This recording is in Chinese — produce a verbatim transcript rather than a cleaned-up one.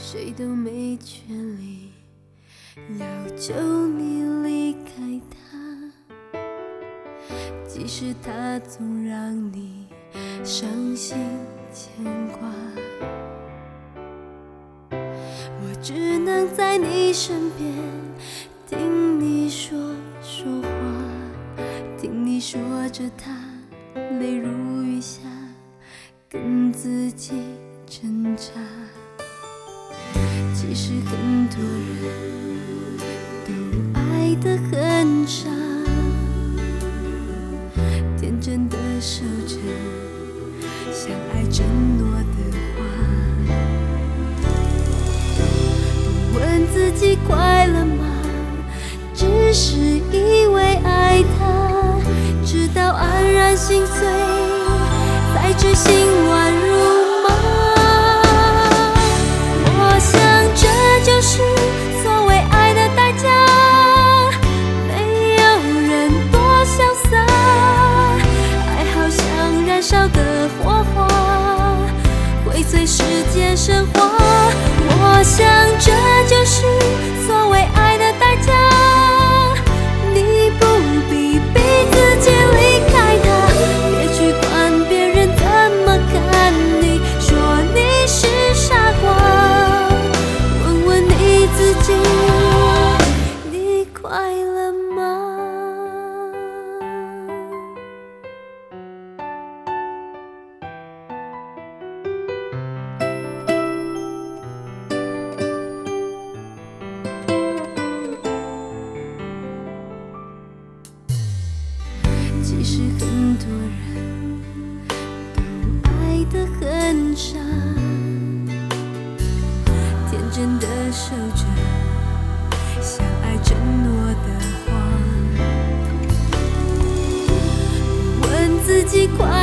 谁都没权利要求你离开他，即使他总让你伤心牵挂。我只能在你身边，听你说说话，听你说着他泪如雨下，跟自己挣扎。其实很多人都爱得很傻，天真的守着相爱承诺的话，不问自己快乐吗？只是因为爱他，直到黯然心碎，才知心乱如麻。我想这就是所谓爱的代价，没有人多潇洒，爱好像燃烧的火花，会随时间升华。我想这就是所谓爱的代价，你不必逼自己离开他，别去管别人怎么看你，说你是傻瓜，问问你自己，你快乐吗？其实很多人都爱得很傻，天真的守着相爱承诺的话，不问自己快